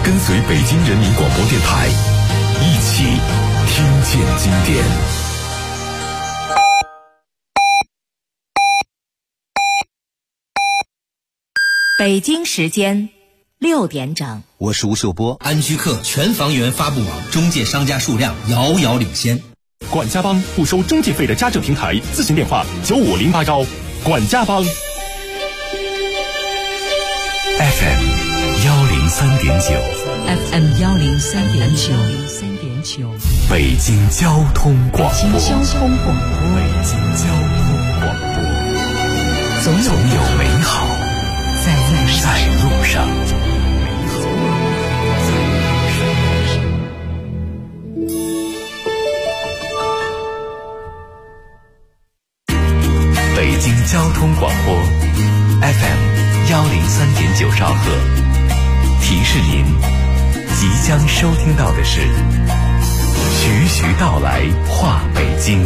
跟随北京人民广播电台，一起听见经典。 北京时间6点整， 我是吴秀波。 安居客全房源发布网，中介商家数量遥遥领先。 管家帮不收中介费的家政平台，咨询电话9508管家帮。 FM 103.9 FM 103.9， 北京交通广播。 北京交通广播，总有美好在路上。 北京交通广播 FM 103.9兆赫，提示您即将收听到的是徐徐道来话北京。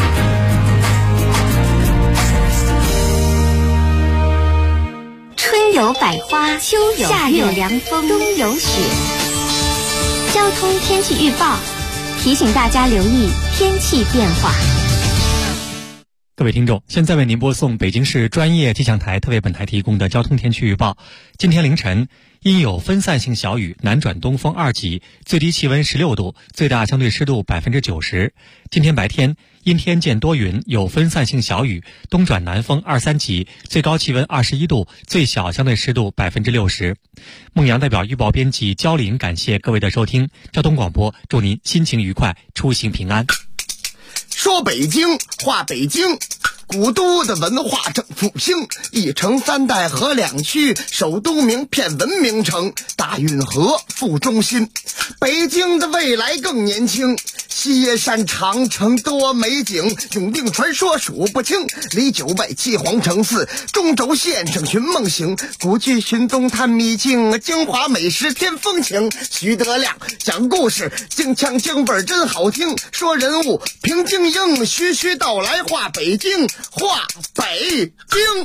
春有百花，秋有夏有凉风，冬有雪。交通天气预报提醒大家留意天气变化。 各位听众，现在为您播送北京市专业气象台特为本台提供的交通天气预报。今天凌晨因有分散性小雨，南转东风2级，最低气温16度，最大相对湿度90%。今天白天阴天见多云，有分散性小雨，东转南风2、3级，最高气温21度，最小相对湿度60%。孟阳代表预报编辑焦林感谢各位的收听，交通广播祝您心情愉快，出行平安。 说北京话北京，古都的文化正复兴，一城三代河两区，首都名片文明城，大运河副中心。北京的未来更年轻，西山长城多美景，永定传说数不清，离9外七皇城寺，中轴线上寻梦行，古剧寻踪探秘境，京华美食添风情。徐德亮讲故事，京腔京味真好听，说人物评京英，徐徐道来话北京，话北京。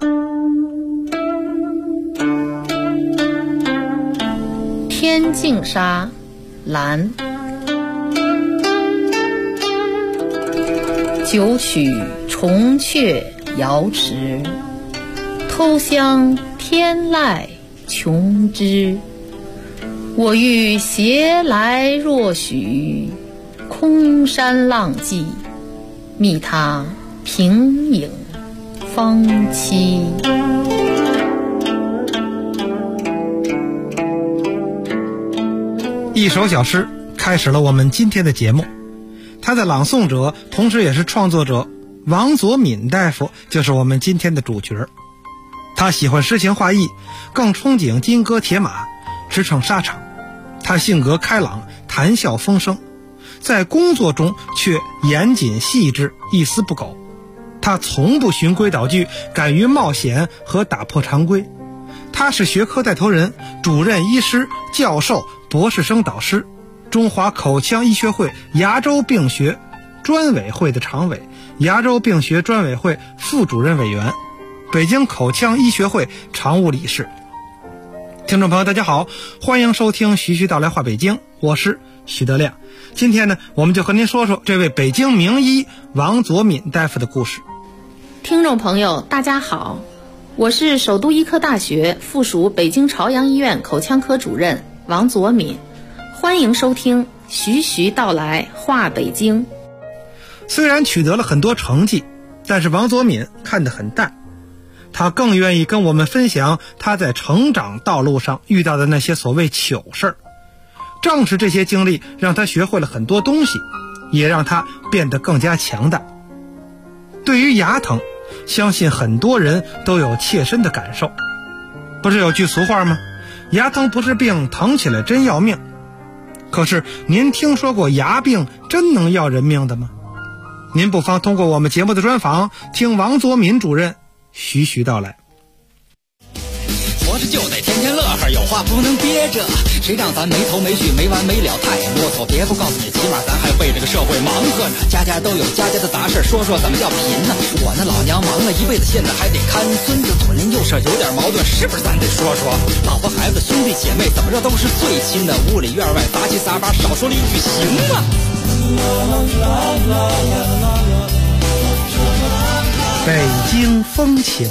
天净沙，蓝。九曲重雀瑶池，偷香天籁琼枝。我欲携来若许，空山浪迹，觅他平影方栖。 一首小诗开始了我们今天的节目，他的朗诵者同时也是创作者王佐敏大夫就是我们今天的主角。他喜欢诗情画意，更憧憬金戈铁马，驰骋沙场。他性格开朗，谈笑风生，在工作中却严谨细致，一丝不苟。他从不循规蹈矩，敢于冒险和打破常规。他是学科带头人，主任医师、教授、博士生导师，中华口腔医学会牙周病学专委会的常委，牙周病学专委会副主任委员，北京口腔医学会常务理事。听众朋友大家好，欢迎收听徐徐道来话北京，我是徐德亮。今天呢，我们就和您说说这位北京名医王佐敏大夫的故事。 听众朋友大家好，我是首都医科大学附属北京朝阳医院口腔科主任王佐敏，欢迎收听徐徐道来话北京。 虽然取得了很多成绩，但是王佐敏看得很淡，他更愿意跟我们分享他在成长道路上遇到的那些所谓糗事儿。正是这些经历让他学会了很多东西，也让他变得更加强大。对于牙疼，相信很多人都有切身的感受。不是有句俗话吗？牙疼不是病，疼起来真要命。可是您听说过牙病真能要人命的吗？您不妨通过我们节目的专访，听王佐敏主任徐徐道来。 活着就得天天乐， 男孩有话不能憋着，谁让咱没头没绪没完没了太啰嗦。别不告诉你，起码咱还为这个社会忙活呢。家家都有家家的杂事，说说怎么叫贫呢？我那老娘忙了一辈子，现在还得看孙子，左邻右舍有点矛盾，是不是咱得说说？老婆孩子兄弟姐妹怎么着都是最亲的，屋里院外杂七杂八，少说了一句行吗？ 北京风情。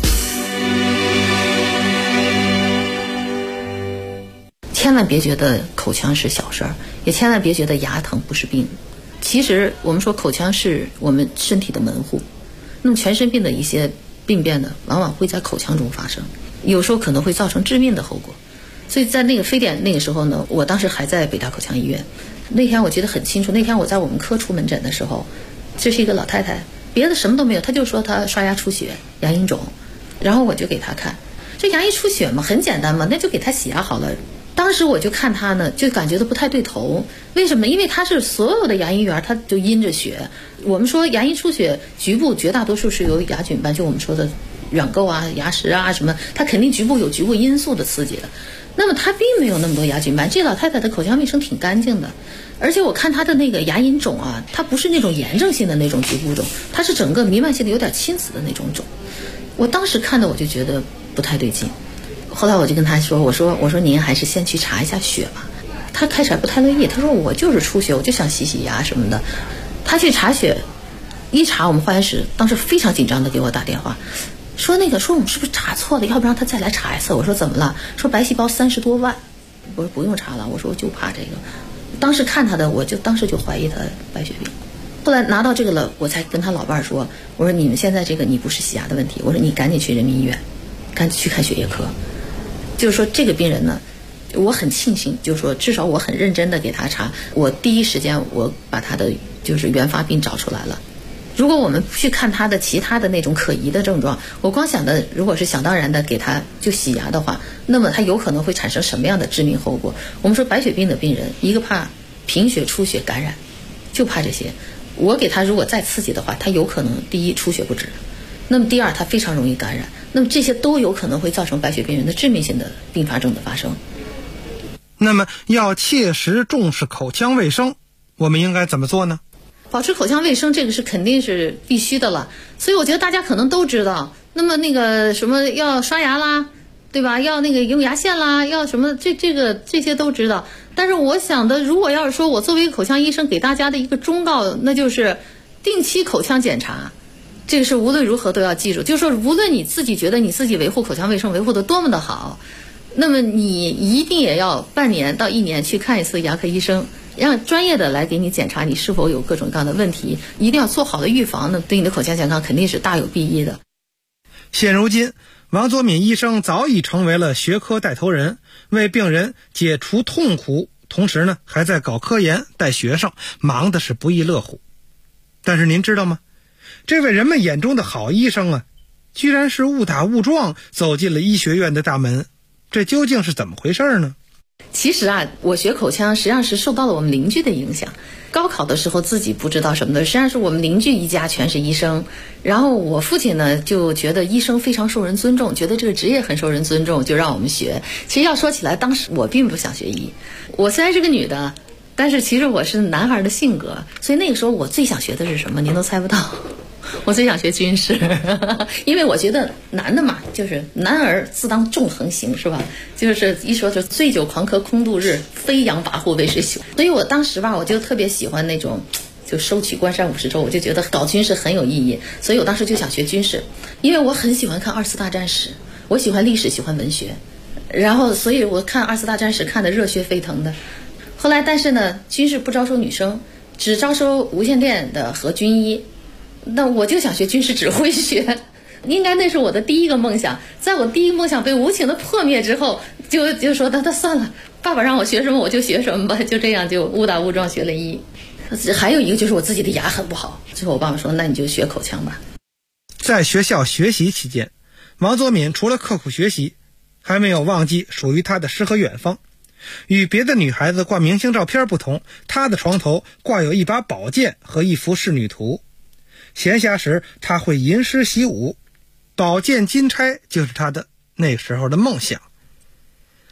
千万别觉得口腔是小事儿，也千万别觉得牙疼不是病。其实我们说口腔是我们身体的门户，那么全身病的一些病变呢，往往会在口腔中发生，有时候可能会造成致命的后果。所以在那个非典那个时候呢，我当时还在北大口腔医院。那天我记得很清楚，那天我在我们科出门诊的时候，这是一个老太太，别的什么都没有，她就说她刷牙出血，牙龈肿，然后我就给她看，这牙龈出血嘛，很简单嘛，那就给她洗牙好了。当时我就看她呢，就感觉到不太对头。为什么？因为她是所有的牙龈缘她就阴着血。我们说牙龈出血局部绝大多数是由牙菌斑，就我们说的软垢啊、牙石啊什么，它肯定局部有局部因素的刺激的。那么她并没有那么多牙菌斑，这老太太的口腔卫生挺干净的。而且我看她的那个牙龈肿啊，它不是那种炎症性的那种局部肿，它是整个弥漫性的有点侵蚀的那种肿。我当时看的我就觉得不太对劲。后来我就跟他说，我说您还是先去查一下血吧。他开始还不太乐意，他说我就是出血，我就想洗洗牙什么的。他去查血，一查我们化验室当时非常紧张的给我打电话，说我们是不是查错了，要不然他再来查一次。我说怎么了？说白细胞30多万。我说不用查了，我说我就怕这个。当时看他的，我就当时就怀疑他白血病。后来拿到这个了，我才跟他老伴说，我说你们现在这个你不是洗牙的问题，我说你赶紧去人民医院，赶紧去看血液科。就是说这个病人呢，我很庆幸，就是说至少我很认真的给他查，我第一时间我把他的就是原发病找出来了。如果我们去看他的其他的那种可疑的症状，我光想的如果是想当然的给他就洗牙的话，那么他有可能会产生什么样的致命后果？我们说白血病的病人，一个怕贫血、出血、感染，就怕这些。我给他如果再刺激的话，他有可能第一出血不止，那么第二他非常容易感染，那么这些都有可能会造成白血病人的致命性的并发症的发生。 那么要切实重视口腔卫生，我们应该怎么做呢？ 保持口腔卫生，这个是肯定是必须的了。所以我觉得大家可能都知道，那么那个什么要刷牙啦，对吧？要那个用牙线啦，要什么这些都知道。但是我想的，如果要是说我作为一个口腔医生给大家的一个忠告，那就是定期口腔检查。这个是无论如何都要记住，就是说无论你自己觉得你自己维护口腔卫生维护的多么的好，那么你一定也要半年到1年去看一次牙科医生，让专业的来给你检查你是否有各种各样的问题，一定要做好的预防呢，对你的口腔健康肯定是大有裨益的。 现如今王佐敏医生早已成为了学科带头人，为病人解除痛苦，同时呢还在搞科研带学生，忙的是不亦乐乎。但是您知道吗，这位人们眼中的好医生啊，居然是误打误撞走进了医学院的大门，这究竟是怎么回事呢？ 其实啊，我学口腔实际上是受到了我们邻居的影响。高考的时候自己不知道什么的，实际上是我们邻居一家全是医生，然后我父亲呢就觉得医生非常受人尊重，觉得这个职业很受人尊重，就让我们学。其实要说起来，当时我并不想学医，我虽然是个女的，但是其实我是男孩的性格，所以那个时候我最想学的是什么，您都猜不到。我最想学军事，因为我觉得男的嘛，就是男儿自当纵横行，是吧？就是一说就醉酒狂歌空度日，飞扬跋扈为谁雄。所以我当时吧，我就特别喜欢那种就收取关山50州，我就觉得搞军事很有意义，所以我当时就想学军事，因为我很喜欢看2次大战史，我喜欢历史，喜欢文学，然后所以我看2次大战史看得热血沸腾的。后来但是呢，军事不招收女生，只招收无线电的和军医。那我就想学军事指挥学，应该那是我的第一个梦想。在我第一个梦想被无情的破灭之后，就说那算了，爸爸让我学什么我就学什么吧，就这样就误打误撞学了医。还有一个就是我自己的牙很不好，最后我爸爸说那你就学口腔吧。 在学校学习期间，王佐敏除了刻苦学习，还没有忘记属于他的诗和远方。与别的女孩子挂明星照片不同，她的床头挂有一把宝剑和一幅仕女图。闲暇时他会吟诗习武，宝剑金钗就是他的那时候的梦想。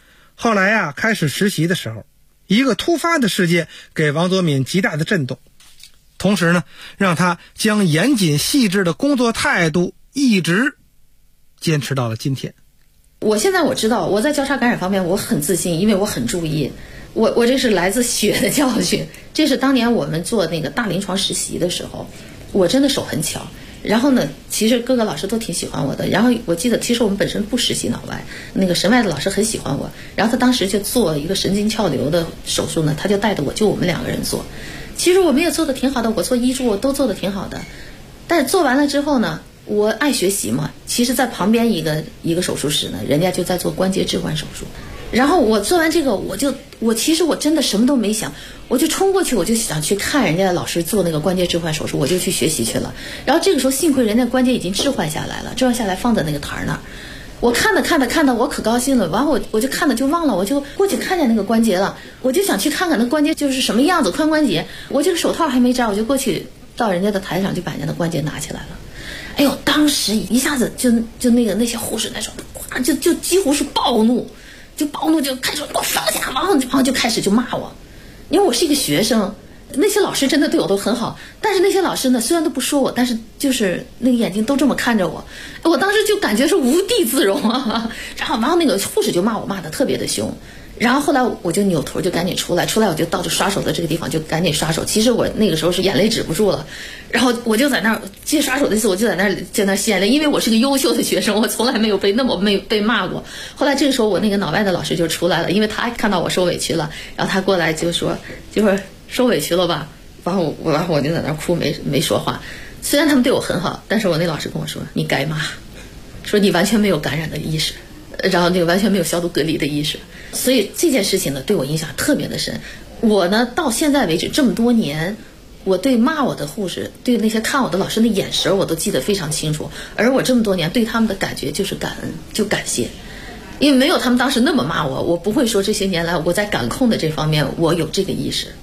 后来呀，开始实习的时候，一个突发的事件给王佐敏极大的震动，同时呢，让他将严谨细致的工作态度一直坚持到了今天。 我现在我知道我在交叉感染方面我很自信，因为我很注意，我这是来自血的教训。这是当年我们做那个大临床实习的时候，我真的手很巧。然后呢，其实各个老师都挺喜欢我的。然后我记得，其实我们本身不实习脑外，那个神外的老师很喜欢我。然后他当时就做一个神经鞘瘤的手术呢，他就带着我，就我们2个人做。其实我们也做得挺好的，我做医助都做得挺好的。但是做完了之后呢，我爱学习嘛，其实在旁边一个手术室呢，人家就在做关节置换手术。然后我做完这个，我其实我真的什么都没想，我就冲过去，我就想去看人家老师做那个关节置换手术，我就去学习去了。然后这个时候幸亏人家关节已经置换下来了，置换下来放在那个台那儿，我看的我可高兴了，然后我就看的就忘了，我就过去看见那个关节了，我就想去看看那关节就是什么样子，髋关节。我这个手套还没摘，我就过去到人家的台上就把人家的关节拿起来了。哎呦，当时一下子就那些护士那种，就几乎是暴怒。就开始说你给我放下，然后就开始就骂我，因为我是一个学生，那些老师真的对我都很好，但是那些老师呢虽然都不说我，但是就是那个眼睛都这么看着我，我当时就感觉是无地自容啊。然后那个护士就骂我，骂得特别的凶。然后后来我就扭头就赶紧出来我就到这刷手的这个地方就赶紧刷手。其实我那个时候是眼泪止不住了，然后我就在那儿接刷手的时候，我就在那儿吸眼泪，因为我是个优秀的学生，我从来没有被骂过。后来这个时候我那个脑外的老师就出来了，因为他看到我受委屈了，然后他过来就说就是受委屈了吧，然后我就在那儿哭没说话。虽然他们对我很好，但是我那老师跟我说你该骂，说你完全没有感染的意识，然后那个完全没有消毒隔离的意识。所以这件事情呢对我影响特别的深。我呢到现在为止这么多年，我对骂我的护士，对那些看我的老师的眼神我都记得非常清楚，而我这么多年对他们的感觉就是感恩，就感谢。因为没有他们当时那么骂我，我不会说这些年来我在感控的这方面我有这个意识。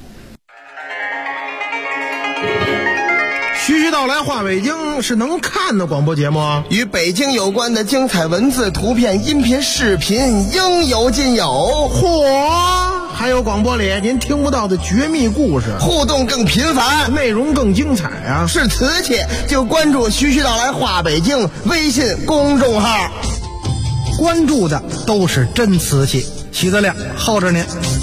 徐徐道来话北京是能看的广播节目啊， 与北京有关的精彩文字、图片、音频、视频应有尽有。 嚯！还有广播里您听不到的绝密故事， 互动更频繁， 内容更精彩啊！ 是瓷器就关注徐徐道来话北京微信公众号， 关注的都是真瓷器。徐德亮候着您。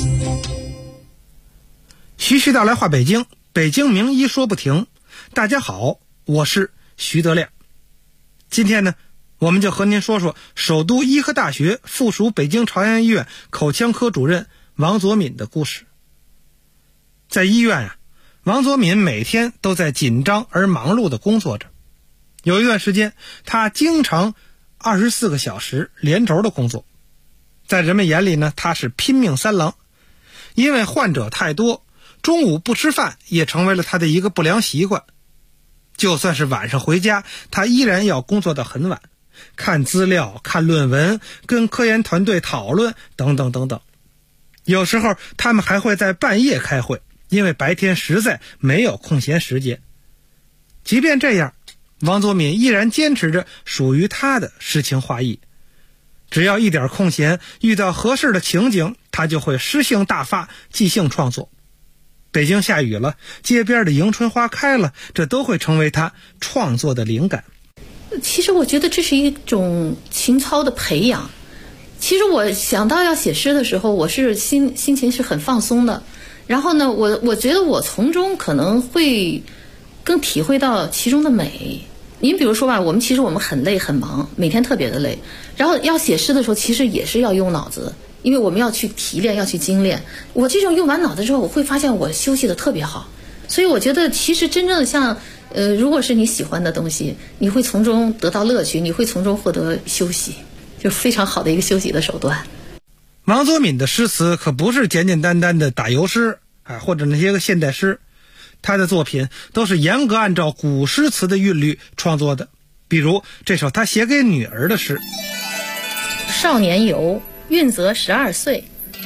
徐徐道来话北京，北京名医说不停。大家好，我是徐德亮。今天呢，我们就和您说说首都医科大学附属北京朝阳医院口腔科主任王佐敏的故事。在医院啊，王佐敏每天都在紧张而忙碌地工作着。有一段时间，他经常24个小时连轴的工作。在人们眼里呢，他是拼命三郎。因为患者太多，中午不吃饭也成为了他的一个不良习惯。就算是晚上回家，他依然要工作到很晚，看资料、看论文、跟科研团队讨论等等等等。有时候他们还会在半夜开会，因为白天实在没有空闲时间。即便这样，王佐敏依然坚持着属于他的诗情画意。只要一点空闲，遇到合适的情景，他就会诗兴大发，即兴创作。北京下雨了，街边的迎春花开了，这都会成为他创作的灵感。 其实我觉得这是一种情操的培养。其实我想到要写诗的时候，我是心情是很放松的。然后呢，我觉得我从中可能会更体会到其中的美。您比如说吧，我们很累很忙，每天特别的累。然后要写诗的时候，其实也是要用脑子。因为我们要去提炼，要去精炼。我这种用完脑子之后，我会发现我休息的特别好。所以我觉得其实真正的像如果是你喜欢的东西，你会从中得到乐趣，你会从中获得休息，就非常好的一个休息的手段。 王佐敏的诗词可不是简简单单的打油诗或者那些个现代诗，他的作品都是严格按照古诗词的韵律创作的。比如这首他写给女儿的诗： 少年游，运则12岁。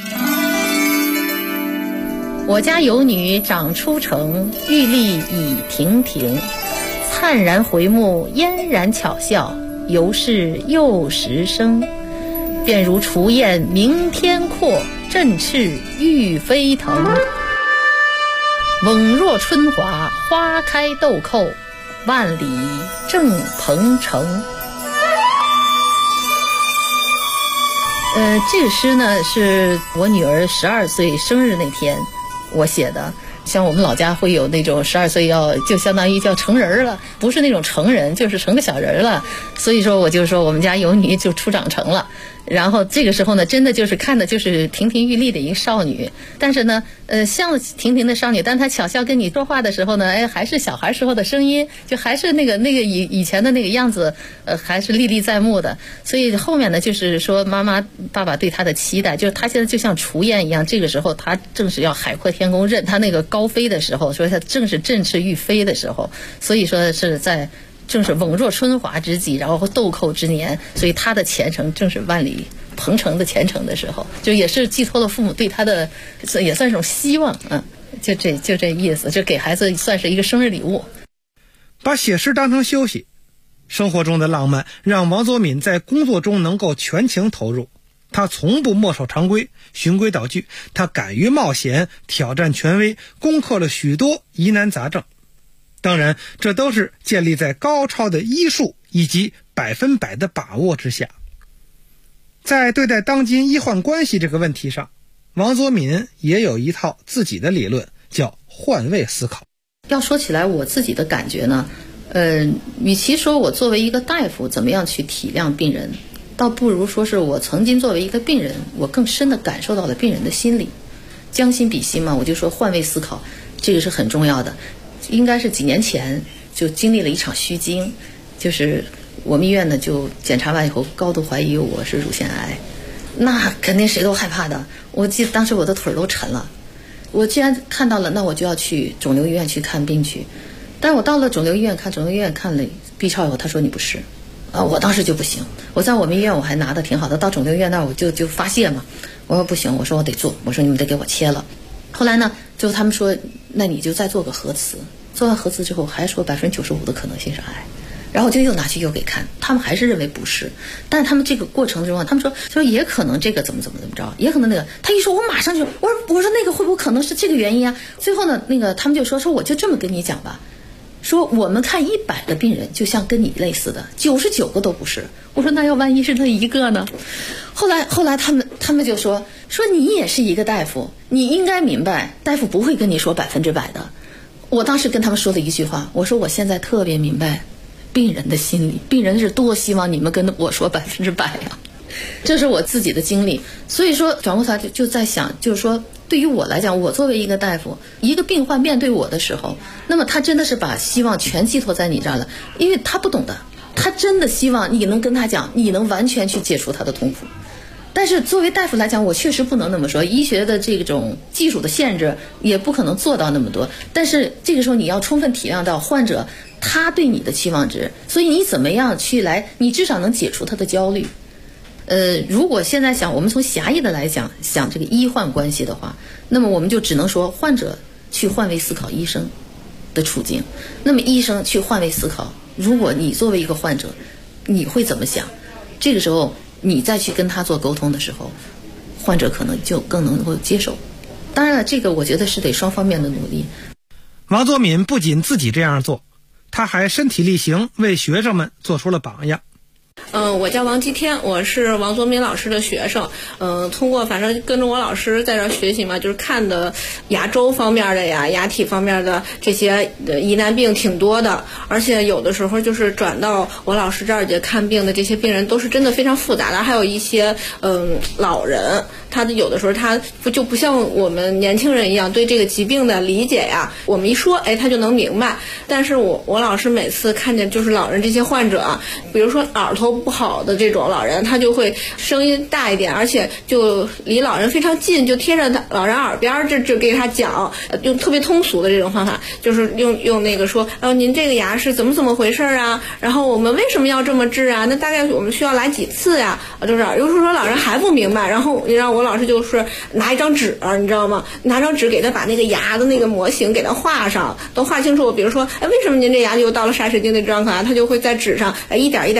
我家有女长出城，玉立已亭亭。灿然回目，嫣然巧笑，犹是幼时生。 便如雏燕鸣天阔，振翅欲飞腾。瓮若春华，花开豆蔻，万里正鹏程。这个诗呢是我女儿12岁生日那天我写的。像我们老家会有那种12岁就相当于叫成人了，不是那种成人，就是成个小人了。所以说我就说我们家有女就出长成了。然后这个时候呢，真的就是看的就是亭亭玉立的一个少女，但是呢，像亭亭的少女，但她巧笑跟你说话的时候呢，还是小孩时候的声音，就还是那个以前的那个样子，还是历历在目的。所以后面呢，就是说妈妈爸爸对她的期待，就是她现在就像雏燕一样，这个时候她正是要海阔天空，任她那个高飞的时候，所以她正是振翅欲飞的时候，所以说是在。正是瓮若春华之际，然后豆蔻之年，所以他的前程正是万里鹏程的前程的时候，就也是寄托了父母对他的，也算是种希望啊，就这意思，就给孩子算是一个生日礼物。 把写诗当成休息，生活中的浪漫让王佐敏在工作中能够全情投入。他从不墨守常规，循规蹈矩，他敢于冒险，挑战权威，攻克了许多疑难杂症。当然，这都是建立在高超的医术以及100%的把握之下。在对待当今医患关系这个问题上，王佐敏也有一套自己的理论，叫换位思考。 要说起来我自己的感觉呢，与其说我作为一个大夫怎么样去体谅病人，倒不如说是我曾经作为一个病人，我更深地感受到了病人的心理。将心比心嘛，我就说换位思考，这个是很重要的。应该是几年前就经历了一场虚惊，就是我们医院呢就检查完以后高度怀疑我是乳腺癌，那肯定谁都害怕的。我记得当时我的腿都沉了，我既然看到了，那我就要去肿瘤医院去看病去。但我到了肿瘤医院看了 B 超以后，他说你不是我当时就不行。我在我们医院我还拿得挺好的，到肿瘤医院那我就发泄嘛，我说不行，我说我得做，我说你们得给我切了。后来呢，就他们说那你就再做个核磁，做完核磁之后还说95%的可能性是癌，然后我就又拿去又给看，他们还是认为不是。但是他们这个过程中他们说也可能这个怎么着，也可能那个。他一说我马上就我说那个会不会可能是这个原因啊？最后呢，那个他们就说我就这么跟你讲吧，说我们看100个病人，就像跟你类似的99个都不是。我说那要万一是那一个呢？后来他们就说你也是一个大夫，你应该明白大夫不会跟你说100%的。我当时跟他们说了一句话，我说我现在特别明白病人的心理，病人是多希望你们跟我说100%呀，这是我自己的经历。所以说转过头来就在想，就是说对于我来讲，我作为一个大夫，一个病患面对我的时候，那么他真的是把希望全寄托在你这儿了，因为他不懂的，他真的希望你能跟他讲，你能完全去解除他的痛苦。但是作为大夫来讲，我确实不能那么说，医学的这种技术的限制也不可能做到那么多。但是这个时候你要充分体谅到患者他对你的期望值，所以你怎么样去你至少能解除他的焦虑。如果现在我们从狭义的来讲这个医患关系的话，那么我们就只能说患者去换位思考医生的处境，那么医生去换位思考，如果你作为一个患者，你会怎么想？这个时候你再去跟他做沟通的时候，患者可能就更能够接受。当然了，这个我觉得是得双方面的努力。 王佐敏不仅自己这样做，他还身体力行，为学生们做出了榜样。 我叫王基天，我是王佐敏老师的学生。通过反正跟着我老师在这儿学习嘛，就是看的牙周方面的呀、牙体方面的这些疑难病挺多的，而且有的时候就是转到我老师这儿看病的这些病人都是真的非常复杂的，还有一些老人，他有的时候他就不像我们年轻人一样对这个疾病的理解呀，我们一说他就能明白。但是我老师每次看见就是老人这些患者，比如说耳朵不好的这种老人，他就会声音大一点，而且就离老人非常近，就贴着老人耳边这给他讲，用特别通俗的这种方法，就是用那个说您这个牙是怎么回事啊，然后我们为什么要这么治啊，那大概我们需要来几次呀，就是有时候说老人还不明白，然后你让我老师就是拿一张纸，你知道吗，拿张纸给他把那个牙的那个模型给他画上，都画清楚。比如说为什么您这牙就到了煞齿钉的状况啊，他就会在纸上一点一点给他画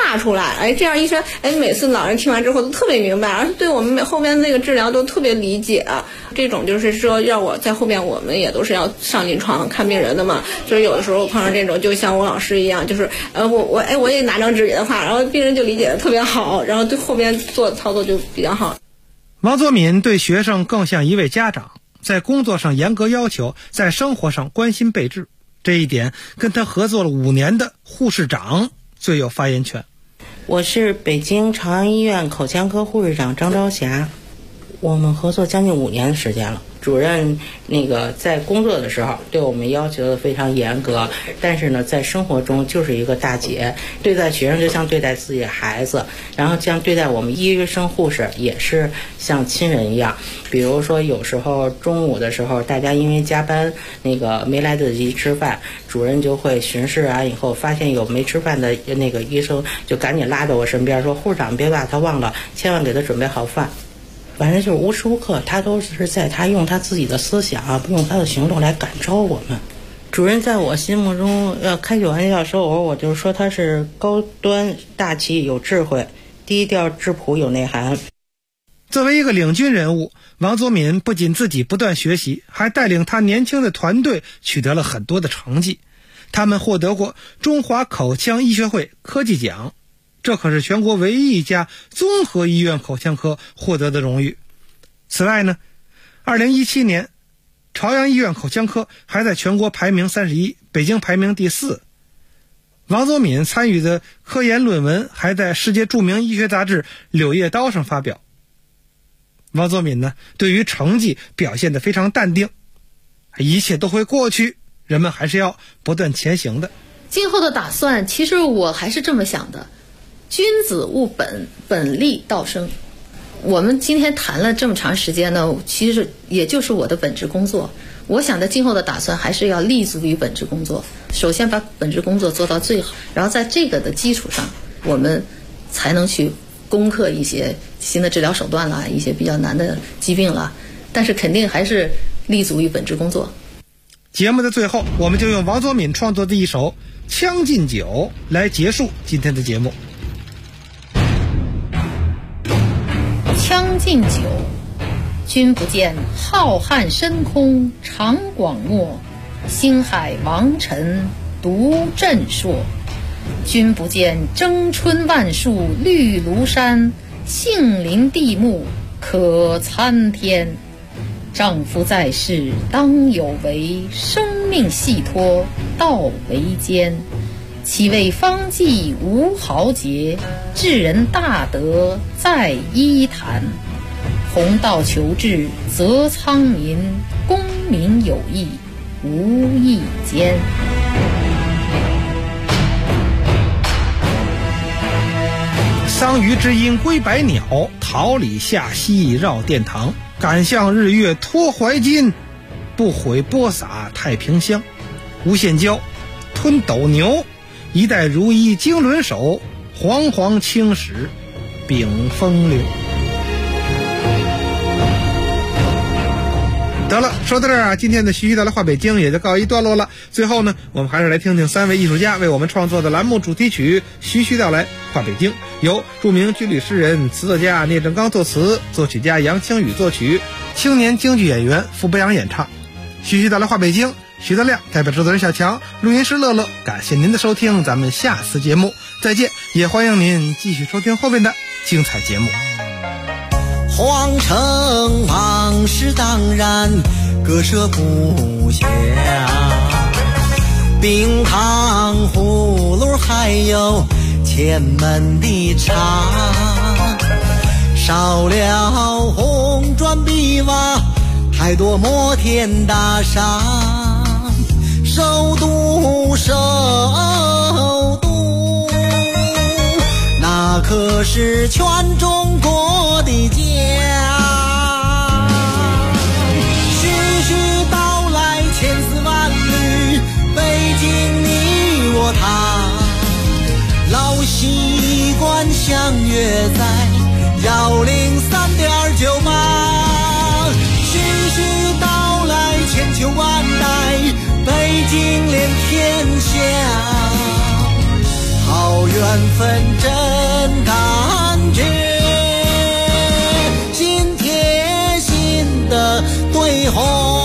画出来。哎，这样一说，哎，每次老人听完之后都特别明白，而且对我们后边那个治疗都特别理解。这种就是说，要我在后边，我们也都是要上临床看病人的嘛。就是有的时候碰上这种，就像我老师一样，就是我也拿张纸给他画，然后病人就理解的特别好，然后对后边做操作就比较好。 王作敏对学生更像一位家长，在工作上严格要求，在生活上关心备至。这一点跟他合作了5年的护士长最有发言权。 我是北京朝阳医院口腔科护士长张朝霞，我们合作将近5年的时间了。主任在工作的时候对我们要求的非常严格，但是呢，在生活中就是一个大姐，对待学生就像对待自己的孩子，然后像对待我们医生护士也是像亲人一样。比如说有时候中午的时候，大家因为加班没来得及吃饭，主任就会巡视以后发现有没吃饭的医生，就赶紧拉到我身边说，护士长别把他忘了，千万给他准备好饭。反正就是无时无刻他都是在他用他自己的思想用他的行动来感召我们。主任在我心目中开句玩笑说，我就是说他是高端大气有智慧，低调质朴有内涵。 作为一个领军人物，王作敏不仅自己不断学习，还带领他年轻的团队取得了很多的成绩。他们获得过中华口腔医学会科技奖，这可是全国唯一一家综合医院口腔科获得的荣誉。此外呢，2017年朝阳医院口腔科还在全国排名31，北京排名第4。王作敏参与的科研论文还在世界著名医学杂志《柳叶刀》上发表。王作敏呢，对于成绩表现得非常淡定，一切都会过去，人们还是要不断前行的。 今后的打算，其实我还是这么想的，君子务本，本立道生。我们今天谈了这么长时间呢，其实也就是我的本职工作。我想的今后的打算还是要立足于本职工作，首先把本职工作做到最好，然后在这个的基础上，我们才能去攻克一些新的治疗手段啦，一些比较难的疾病啦。但是肯定还是立足于本职工作。 节目的最后，我们就用王作敏创作的一首《将进酒》来结束今天的节目。 将进酒，君不见浩瀚深空长广漠，星海王尘独震烁。君不见争春万树绿庐山，杏林地木可参天。丈夫在世当有为，生命系托道为艰。岂为方剂无豪杰，治人大德在医坛。弘道求治则苍民，公民有益无益间。 桑榆之音归百鸟，桃李下溪绕殿堂。敢向日月托怀金，不悔播撒太平香。无限蛟吞斗牛，一代如一经纶手，煌煌青史秉风流。得了，说到这儿今天的徐徐道来话北京也就告一段落了。最后呢，我们还是来听听3位艺术家为我们创作的栏目主题曲《徐徐道来话北京》，由著名军旅诗人、词作家聂政刚作词，作曲家杨清宇作曲，青年京剧演员傅博洋演唱。徐徐道来话北京，徐德亮代表制作人小强，录音师乐乐，感谢您的收听，咱们下次节目再见，也欢迎您继续收听后面的精彩节目。 皇城往事当然，割舍不下，冰糖葫芦还有前门的茶，少了红砖碧瓦，太多摩天大厦。首都那可是全中国的家。徐徐道来千丝万缕，北京你我他，老习惯相约在103.98。徐徐道来千秋万代，北京连天下，好远分真感觉，心贴心的对话。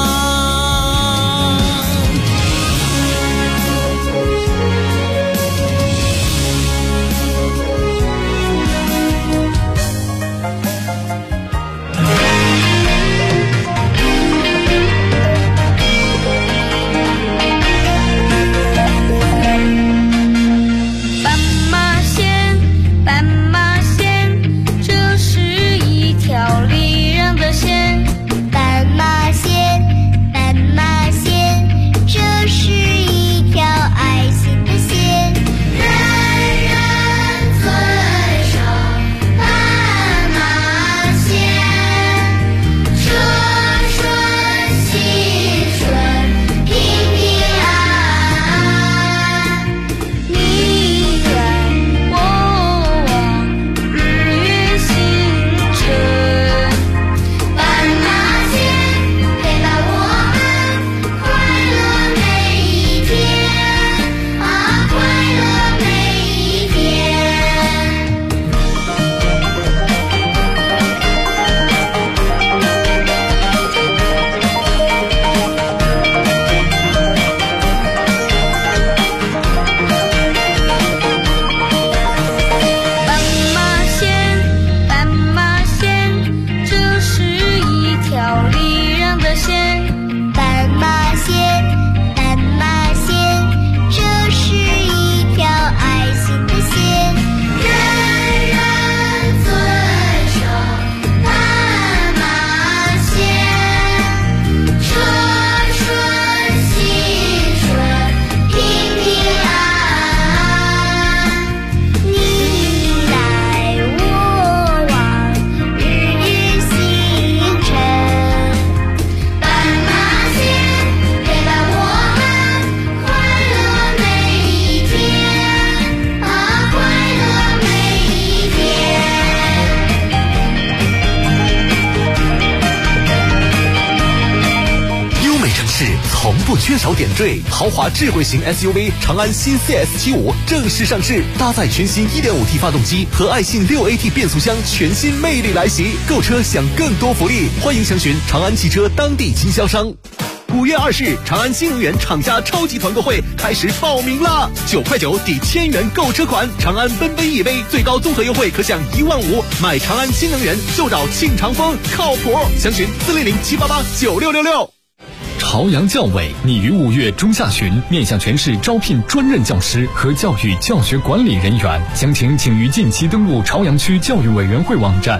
从不缺少点缀，豪华智慧型 SUV 长安新 CS75 正式上市，搭载全新 1.5T 发动机和爱信 6AT 变速箱，全新魅力来袭。购车享更多福利，欢迎详询长安汽车当地经销商。5月2日，长安新能源厂家超级团购会开始报名啦！9块9抵1000元购车款，长安奔奔 EV 最高综合优惠可享15000，买长安新能源就找庆长风，靠谱！详询400-788-9666。 朝阳教委拟于5月中下旬面向全市招聘专任教师和教育教学管理人员，详情请于近期登录朝阳区教育委员会网站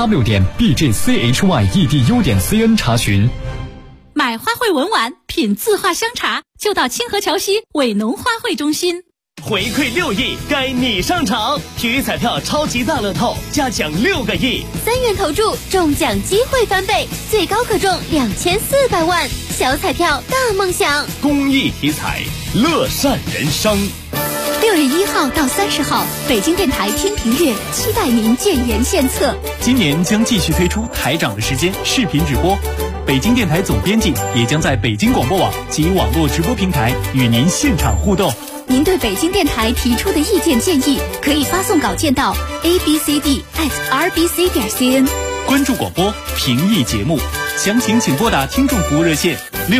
3w.bjchyEDU.cn 查询。 买花卉文玩，品字画香茶，就到清河桥西伟农花卉中心。 回馈6亿，该你上场！体育彩票超级大乐透，加奖6个亿 ，3元投注，中奖机会翻倍，最高可中2400万。小彩票大梦想， 公益体彩，乐善人生。 6月1号到30号，北京电台听评月，期待您建言献策。 今年将继续推出台长的时间视频直播，北京电台总编辑也将在北京广播网及网络直播平台与您现场互动。 您对北京电台提出的意见建议，可以发送稿件到 abcd@rbc.cn。 关注广播，评议节目，详情请拨打听众服务热线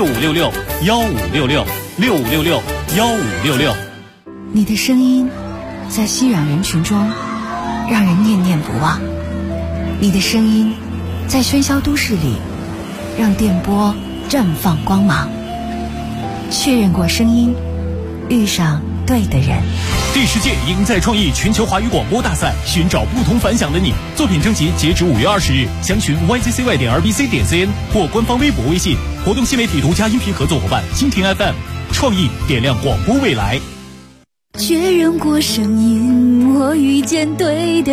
6566-1566，6566-1566。 你的声音在熙攘人群中让人念念不忘，你的声音在喧嚣都市里让电波绽放光芒。确认过声音，遇上对的人。 第10届赢在创意全球华语广播大赛，寻找不同凡响的你。作品征集截止5月20日，详询 yzcy.rbc.cn 或官方微博微信。活动新媒体独家音频合作伙伴蜻蜓 FM， 创意点亮广播未来。 确认过声音，我遇见对的